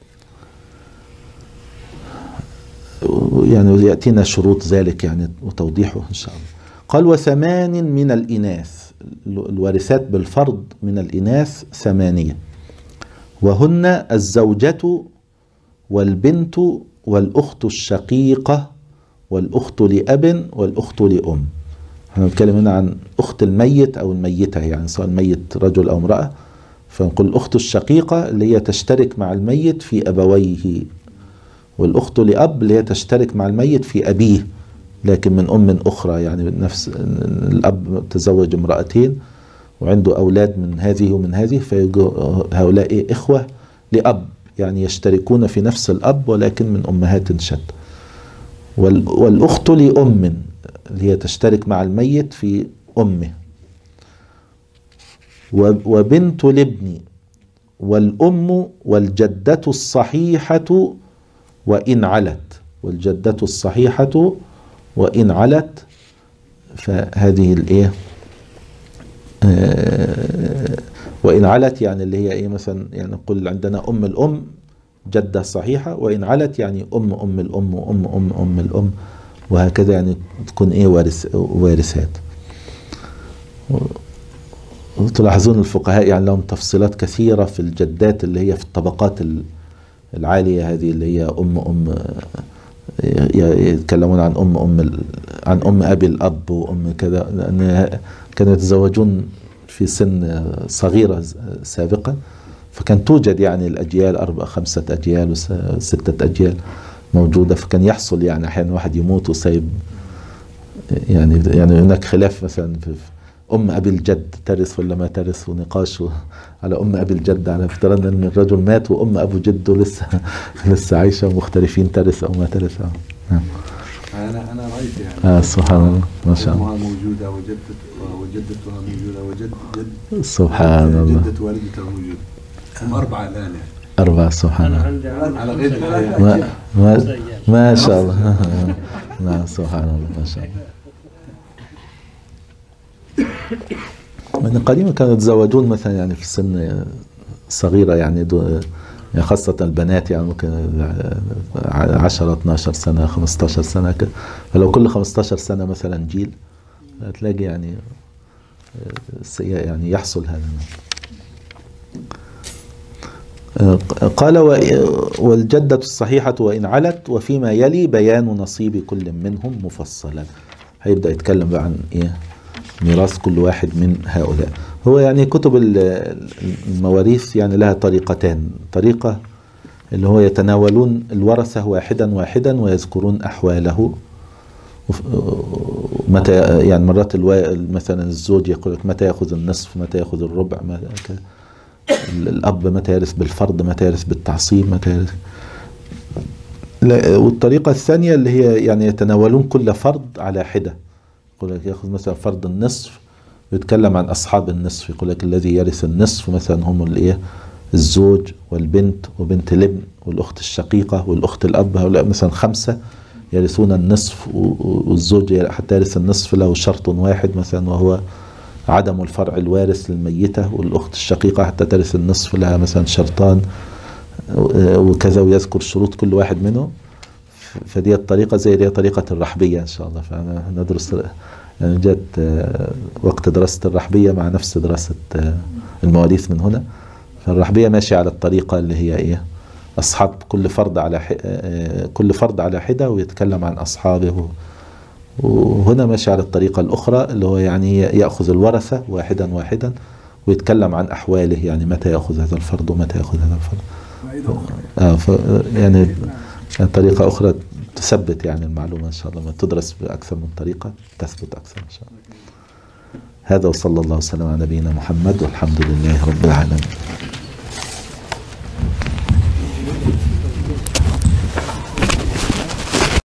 S2: يعني يأتينا شروط ذلك يعني وتوضيحه إن شاء الله. قال و8 من الإناث، الوارثات بالفرض من الإناث 8، وهن الزوجة والبنت والأخت الشقيقة والأخت لأب والأخت لأم. احنا نتكلم هنا عن أخت الميت أو الميتة، يعني سواء الميت رجل أو امرأة. فنقول الأخت الشقيقة اللي هي تشترك مع الميت في أبويه، والأخت لأب اللي هي تشترك مع الميت في أبيه لكن من أم أخرى، يعني نفس الأب تزوج امرأتين وعنده أولاد من هذه ومن هذه، فهؤلاء إخوة لأب، يعني يشتركون في نفس الأب ولكن من أمهات شتى. والأخت لأم اللي هي تشترك مع الميت في أمه. وبنت لابن والأم والجدة الصحيحة وإن علت، والجدة الصحيحة وإن علت. فهذه الإيه وإن علت يعني اللي هي إيه، مثلا يعني نقول عندنا أم الأم جدة صحيحة، وإن علت يعني أم الأم وأم الأم، وهكذا يعني تكون إيه وارثات. وتلاحظون الفقهاء يعني لهم تفصيلات كثيرة في الجدات اللي هي في الطبقات العالية، هذه اللي هي يتكلمون عن عن أم أبي الأب وأم كذا، لأن كانوا يتزوجون في سن صغيرة سابقة، فكان توجد يعني الأجيال 4 5 أجيال و6 أجيال موجودة، فكان يحصل يعني أحيانا واحد يموت وسايب يعني هناك خلاف مثلا في أم أبي الجد ترث ولا ما ترث، ونقاش على أم أبي الجد، على افترضنا أن الرجل مات وأم أبو جده لسه عايشة، مختلفين ترث أو ما ترث.
S3: أنا رأيت يعني
S2: سبحان الله ما شاء الله،
S3: أمها موجودة وجدتها موجودة
S2: سبحان الله،
S3: جدة والدتها موجودة، هم 4 الآن يعني
S2: 4 سبحان الله
S3: على غير
S2: ما شاء الله. نعم سبحان الله ما شاء الله. من قديما كانوا يتزوجون مثلا يعني في سن صغيرة يعني خاصة البنات يعني ممكن 10 12 سنة 15 سنة كده، فلو كل 15 سنة مثلا جيل تلاقي يعني يحصل هذا. قال والجدة الصحيحة وإن علت، وفيما يلي بيان نصيب كل منهم مفصلا. هيبدأ يتكلم بقى عن إيه ميراث كل واحد من هؤلاء. هو يعني كتب المواريث يعني لها طريقتان، طريقة اللي هو يتناولون الورثة واحدا واحدا ويذكرون أحواله، متى يعني مرات مثلا الزوج يقول لك متى يأخذ النصف، متى يأخذ الربع، الأب متى يرث بالفرض، متى يرث بالتعصيب، متى يرث. والطريقة الثانية اللي هي يعني يتناولون كل فرض على حدة، يقول لك يأخذ مثلا فرض النصف ويتكلم عن أصحاب النصف، يقول لك الذي يرث النصف مثلا هم الإيه الزوج والبنت وبنت الابن والأخت الشقيقة والأخت الأب، هؤلاء مثلا 5 يرثون النصف، والزوج حتى يرث النصف له شرط واحد مثلا وهو عدم الفرع الوارث للميتة، والأخت الشقيقة حتى ترث النصف لها مثلا شرطان وكذا، ويذكر شروط كل واحد منهم. فدي الطريقة زي دي طريقة الرحبية إن شاء الله. فأنا ندرس يعني جت وقت دراسة الرحبية مع نفس دراسة المواريث من هنا. فالرحبية ماشية على الطريقة اللي هي إيه أصحاب كل فرد على حدة ويتكلم عن أصحابه، وهنا ماشي على الطريقة الأخرى اللي هو يعني يأخذ الورثة واحدا واحدا ويتكلم عن أحواله، يعني متى يأخذ هذا الفرد ومتى يأخذ هذا الفرد. يعني طريقة أخرى تثبت يعني المعلومة إن شاء الله، ما تدرس بأكثر من طريقة تثبت أكثر إن شاء الله. هذا وصلى الله وسلم على نبينا محمد والحمد لله رب العالمين.